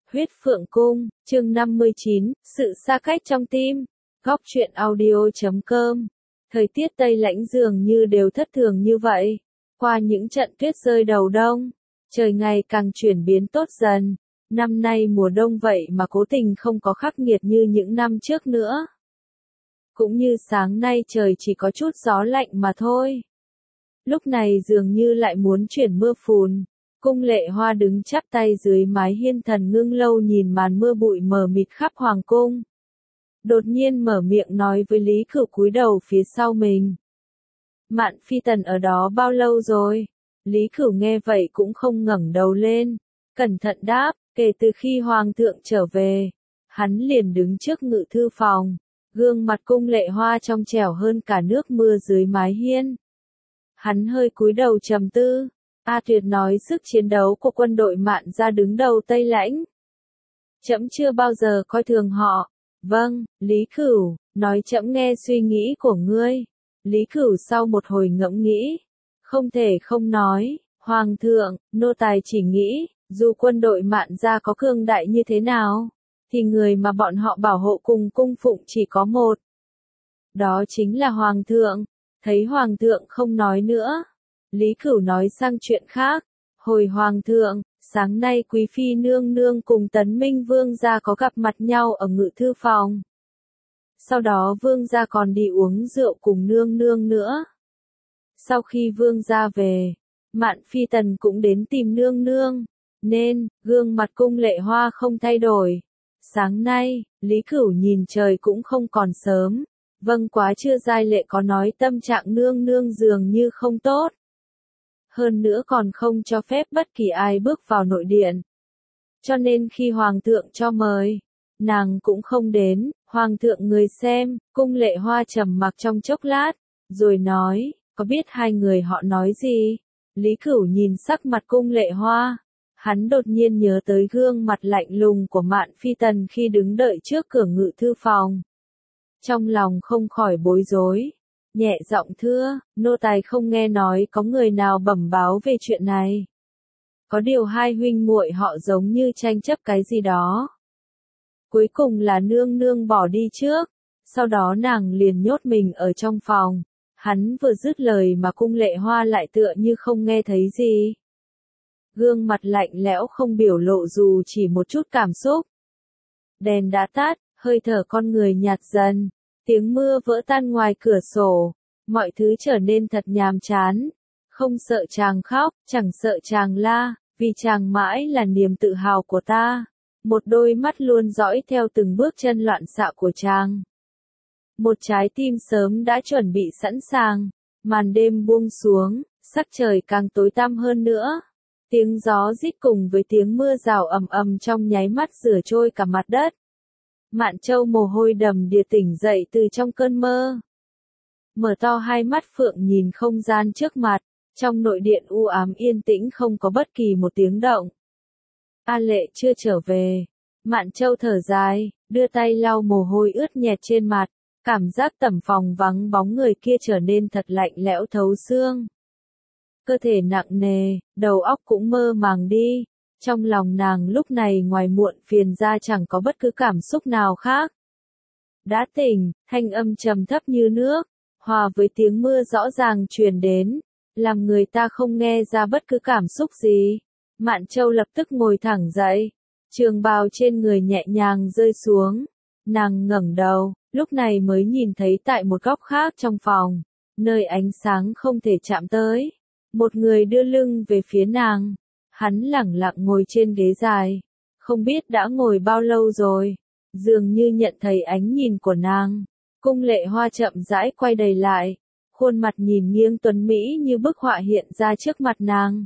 Huyết Phượng Cung, chương 59, sự xa cách trong tim. Góc truyện audio.com. Thời tiết Tây Lãnh dường như đều thất thường như vậy. Qua những trận tuyết rơi đầu đông, trời ngày càng chuyển biến tốt dần. Năm nay mùa đông vậy mà cố tình không có khắc nghiệt như những năm trước nữa. Cũng như sáng nay trời chỉ có chút gió lạnh mà thôi. Lúc này dường như lại muốn chuyển mưa phùn. Cung Lệ Hoa đứng chắp tay dưới mái hiên thần ngưng lâu nhìn màn mưa bụi mờ mịt khắp hoàng cung. Đột nhiên mở miệng nói với Lý Cửu cúi đầu phía sau mình. Mạn Phi Tần ở đó bao lâu rồi? Lý Cửu nghe vậy cũng không ngẩng đầu lên. Cẩn thận đáp, kể từ khi hoàng thượng trở về. Hắn liền đứng trước ngự thư phòng. Gương mặt Cung Lệ Hoa trong trẻo hơn cả nước mưa dưới mái hiên. Hắn hơi cúi đầu trầm tư. A Tuyệt nói sức chiến đấu của quân đội Mạn gia đứng đầu Tây Lãnh. Trẫm chưa bao giờ coi thường họ. Vâng, Lý Cửu, nói trẫm nghe suy nghĩ của ngươi. Lý Cửu sau một hồi ngẫm nghĩ. Không thể không nói, Hoàng thượng, nô tài chỉ nghĩ, dù quân đội Mạn gia có cương đại như thế nào, thì người mà bọn họ bảo hộ cùng cung phụng chỉ có một. Đó chính là Hoàng thượng. Thấy Hoàng thượng không nói nữa. Lý Cửu nói sang chuyện khác. Hồi Hoàng thượng, sáng nay Quý Phi nương nương cùng Tấn Minh Vương gia có gặp mặt nhau ở ngự thư phòng. Sau đó Vương gia còn đi uống rượu cùng nương nương nữa. Sau khi Vương gia về, Mạn Phi Tần cũng đến tìm nương nương, nên, gương mặt Cung Lệ Hoa không thay đổi. Sáng nay, Lý Cửu nhìn trời cũng không còn sớm. Vâng, quá trưa giai lệ có nói tâm trạng nương nương dường như không tốt. Hơn nữa còn không cho phép bất kỳ ai bước vào nội điện. Cho nên khi Hoàng thượng cho mời, nàng cũng không đến. Hoàng thượng người xem, Cung Lệ Hoa trầm mặc trong chốc lát, rồi nói, có biết hai người họ nói gì? Lý Cửu nhìn sắc mặt Cung Lệ Hoa. Hắn đột nhiên nhớ tới gương mặt lạnh lùng của Mạn Phi Tần khi đứng đợi trước cửa ngự thư phòng. Trong lòng không khỏi bối rối. Nhẹ giọng thưa, nô tài không nghe nói có người nào bẩm báo về chuyện này. Có điều hai huynh muội họ giống như tranh chấp cái gì đó. Cuối cùng là nương nương bỏ đi trước, sau đó nàng liền nhốt mình ở trong phòng. Hắn vừa dứt lời mà Cung Lệ Hoa lại tựa như không nghe thấy gì. Gương mặt lạnh lẽo không biểu lộ dù chỉ một chút cảm xúc. Đèn đã tắt, hơi thở con người nhạt dần. Tiếng mưa vỡ tan ngoài cửa sổ, mọi thứ trở nên thật nhàm chán. Không sợ chàng khóc, chẳng sợ chàng la, vì chàng mãi là niềm tự hào của ta. Một đôi mắt luôn dõi theo từng bước chân loạn xạ của chàng. Một trái tim sớm đã chuẩn bị sẵn sàng. Màn đêm buông xuống, sắc trời càng tối tăm hơn nữa. Tiếng gió rít cùng với tiếng mưa rào ầm ầm trong nháy mắt rửa trôi cả mặt đất. Mạn Châu mồ hôi đầm đìa tỉnh dậy từ trong cơn mơ. Mở to hai mắt phượng nhìn không gian trước mặt, trong nội điện u ám yên tĩnh không có bất kỳ một tiếng động. A Lệ chưa trở về. Mạn Châu thở dài, đưa tay lau mồ hôi ướt nhẹp trên mặt, cảm giác tẩm phòng vắng bóng người kia trở nên thật lạnh lẽo thấu xương. Cơ thể nặng nề, đầu óc cũng mơ màng đi. Trong lòng nàng lúc này ngoài muộn phiền ra chẳng có bất cứ cảm xúc nào khác. Đã tỉnh, thanh âm trầm thấp như nước, hòa với tiếng mưa rõ ràng truyền đến, làm người ta không nghe ra bất cứ cảm xúc gì. Mạn Châu lập tức ngồi thẳng dậy, trường bào trên người nhẹ nhàng rơi xuống. Nàng ngẩng đầu, lúc này mới nhìn thấy tại một góc khác trong phòng, nơi ánh sáng không thể chạm tới. Một người đưa lưng về phía nàng. Hắn lẳng lặng ngồi trên ghế dài, không biết đã ngồi bao lâu rồi, dường như nhận thấy ánh nhìn của nàng. Cung Lệ Hoa chậm rãi quay đầy lại, khuôn mặt nhìn nghiêng tuấn mỹ như bức họa hiện ra trước mặt nàng.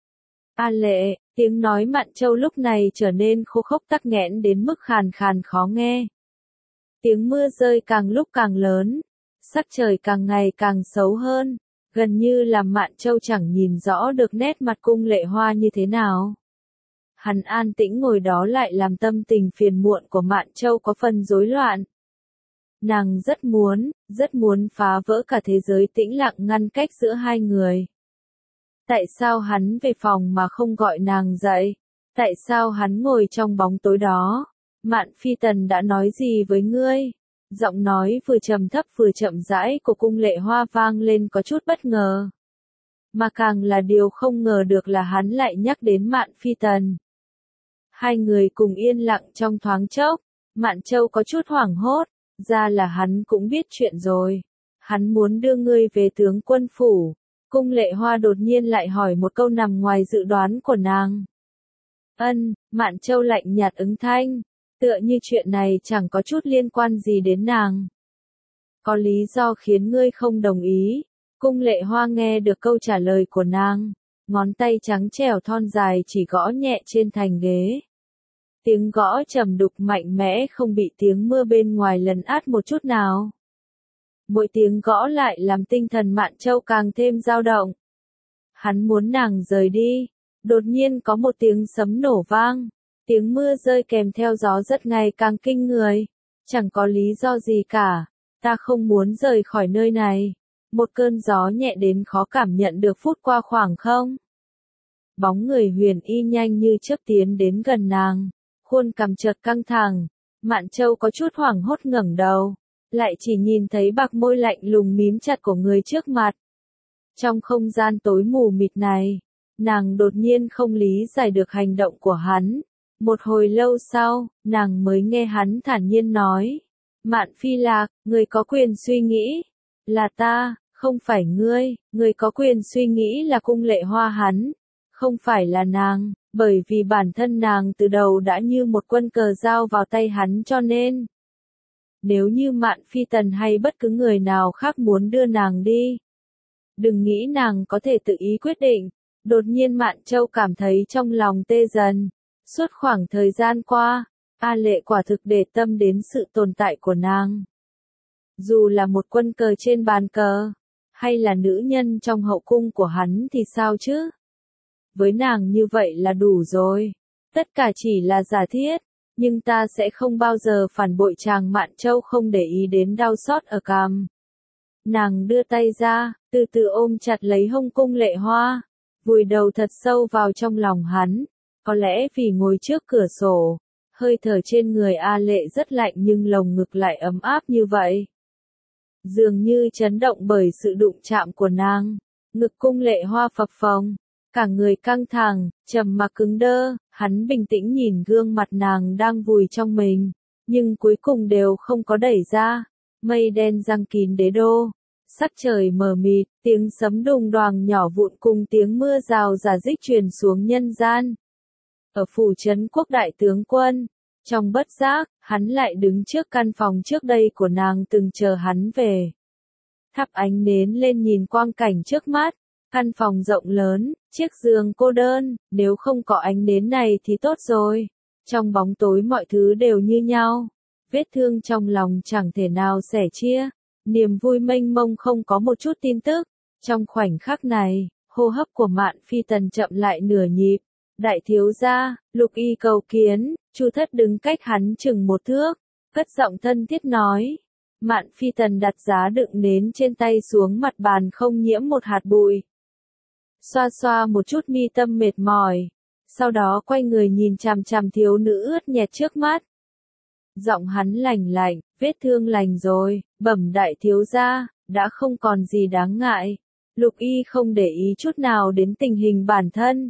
A Lệ, tiếng nói Mạn Châu lúc này trở nên khô khốc tắc nghẽn đến mức khàn khàn khó nghe. Tiếng mưa rơi càng lúc càng lớn, sắc trời càng ngày càng xấu hơn. Gần như làm Mạn Châu chẳng nhìn rõ được nét mặt Cung Lệ Hoa như thế nào. Hắn an tĩnh ngồi đó lại làm tâm tình phiền muộn của Mạn Châu có phần rối loạn. Nàng rất muốn phá vỡ cả thế giới tĩnh lặng ngăn cách giữa hai người. Tại sao hắn về phòng mà không gọi nàng dậy? Tại sao hắn ngồi trong bóng tối đó? Mạn Phi Tần đã nói gì với ngươi? Giọng nói vừa trầm thấp vừa chậm rãi của Cung Lệ Hoa vang lên có chút bất ngờ. Mà càng là điều không ngờ được là hắn lại nhắc đến Mạn Phi Tần. Hai người cùng yên lặng trong thoáng chốc, Mạn Châu có chút hoảng hốt, ra là hắn cũng biết chuyện rồi. Hắn muốn đưa ngươi về tướng quân phủ. Cung Lệ Hoa đột nhiên lại hỏi một câu nằm ngoài dự đoán của nàng. Mạn Châu lạnh nhạt ứng thanh, tựa như chuyện này chẳng có chút liên quan gì đến nàng. Có lý do khiến ngươi không đồng ý. Cung Lệ Hoa nghe được câu trả lời của nàng, ngón tay trắng trẻo thon dài chỉ gõ nhẹ trên thành ghế. Tiếng gõ trầm đục mạnh mẽ không bị tiếng mưa bên ngoài lấn át một chút nào. Mỗi tiếng gõ lại làm tinh thần Mạn Châu càng thêm dao động. Hắn muốn nàng rời đi. Đột nhiên có một tiếng sấm nổ vang. Tiếng mưa rơi kèm theo gió rất ngày càng kinh người. Chẳng có lý do gì cả. Ta không muốn rời khỏi nơi này. Một cơn gió nhẹ đến khó cảm nhận được phút qua khoảng không. Bóng người Huyền Y nhanh như chớp tiến đến gần nàng. Khuôn cằm chợt căng thẳng. Mạn Châu có chút hoảng hốt ngẩng đầu. Lại chỉ nhìn thấy bạc môi lạnh lùng mím chặt của người trước mặt. Trong không gian tối mù mịt này, nàng đột nhiên không lý giải được hành động của hắn. Một hồi lâu sau, nàng mới nghe hắn thản nhiên nói. Mạn Phi Lạc, người có quyền suy nghĩ. Là ta, không phải ngươi. Người có quyền suy nghĩ là Cung Lệ Hoa hắn. Không phải là nàng, bởi vì bản thân nàng từ đầu đã như một quân cờ dao vào tay hắn cho nên. Nếu như Mạn Phi Tần hay bất cứ người nào khác muốn đưa nàng đi. Đừng nghĩ nàng có thể tự ý quyết định. Đột nhiên Mạn Châu cảm thấy trong lòng tê dần. Suốt khoảng thời gian qua, A Lệ quả thực để tâm đến sự tồn tại của nàng. Dù là một quân cờ trên bàn cờ, hay là nữ nhân trong hậu cung của hắn thì sao chứ? Với nàng như vậy là đủ rồi. Tất cả chỉ là giả thiết. Nhưng ta sẽ không bao giờ phản bội chàng. Mạn Châu không để ý đến đau xót ở cằm. Nàng đưa tay ra, từ từ ôm chặt lấy hông Cung Lệ Hoa, vùi đầu thật sâu vào trong lòng hắn. Có lẽ vì ngồi trước cửa sổ, hơi thở trên người A Lệ rất lạnh nhưng lồng ngực lại ấm áp như vậy. Dường như chấn động bởi sự đụng chạm của nàng, ngực Cung Lệ Hoa phập phồng, cả người căng thẳng, trầm mặc cứng đơ. Hắn bình tĩnh nhìn gương mặt nàng đang vùi trong mình, nhưng cuối cùng đều không có đẩy ra. Mây đen giăng kín đế đô, sắc trời mờ mịt, tiếng sấm đùng đoàng nhỏ vụn cùng tiếng mưa rào rả rích truyền xuống nhân gian. Ở phủ trấn quốc đại tướng quân, trong bất giác, hắn lại đứng trước căn phòng trước đây của nàng từng chờ hắn về. Thắp ánh nến lên nhìn quang cảnh trước mắt. Căn phòng rộng lớn, chiếc giường cô đơn, nếu không có ánh nến này thì tốt rồi. Trong bóng tối mọi thứ đều như nhau. Vết thương trong lòng chẳng thể nào sẻ chia. Niềm vui mênh mông không có một chút tin tức. Trong khoảnh khắc này, hô hấp của Mạn Phi Tần chậm lại nửa nhịp. Đại thiếu gia, Lục Y cầu kiến. Chu Thất đứng cách hắn chừng một thước, cất giọng thân thiết nói. Mạn Phi Tần đặt giá đựng nến trên tay xuống mặt bàn không nhiễm một hạt bụi. Xoa xoa một chút mi tâm mệt mỏi, sau đó quay người nhìn chằm chằm thiếu nữ ướt nhẹp trước mắt. Giọng hắn lành lạnh, vết thương lành rồi, bẩm đại thiếu gia, đã không còn gì đáng ngại. Lục Y không để ý chút nào đến tình hình bản thân.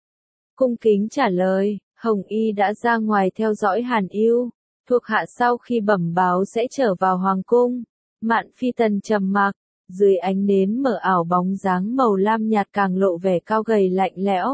Cung kính trả lời, Hồng Y đã ra ngoài theo dõi Hàn Ưu, thuộc hạ sau khi bẩm báo sẽ trở vào hoàng cung. Mạn Phi Tần trầm mặc. Dưới ánh nến mở ảo bóng dáng màu lam nhạt càng lộ vẻ cao gầy lạnh lẽo.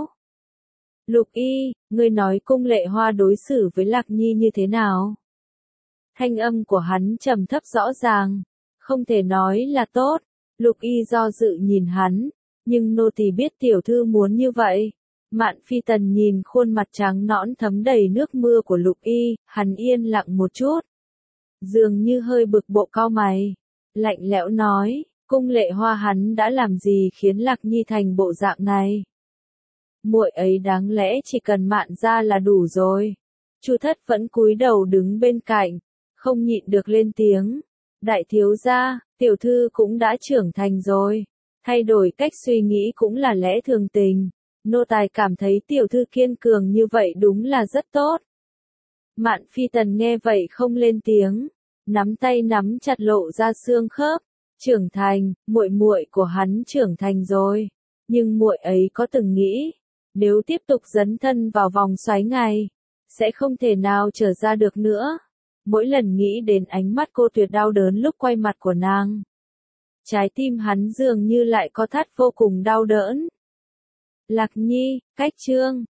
Lục Y, ngươi nói Cung Lệ Hoa đối xử với Lạc Nhi như thế nào? Thanh âm của hắn trầm thấp rõ ràng, không thể nói là tốt. Lục Y do dự nhìn hắn, nhưng nô tỳ biết tiểu thư muốn như vậy. Mạn Phi Tần nhìn khuôn mặt trắng nõn thấm đầy nước mưa của Lục Y, hắn yên lặng một chút. Dường như hơi bực bội cau mày, lạnh lẽo nói. Cung Lệ Hoa hắn đã làm gì khiến Lạc Nhi thành bộ dạng này? Muội ấy đáng lẽ chỉ cần Mạn gia là đủ rồi. Chu Thất vẫn cúi đầu đứng bên cạnh, không nhịn được lên tiếng. Đại thiếu gia, tiểu thư cũng đã trưởng thành rồi. Thay đổi cách suy nghĩ cũng là lẽ thường tình. Nô tài cảm thấy tiểu thư kiên cường như vậy đúng là rất tốt. Mạn Phi Tần nghe vậy không lên tiếng, nắm tay nắm chặt lộ ra xương khớp. Trưởng thành, muội muội của hắn trưởng thành rồi, nhưng muội ấy có từng nghĩ, nếu tiếp tục dấn thân vào vòng xoáy này, sẽ không thể nào trở ra được nữa. Mỗi lần nghĩ đến ánh mắt cô tuyệt đau đớn lúc quay mặt của nàng, trái tim hắn dường như lại có thắt vô cùng đau đớn. Lạc Nhi, cách chương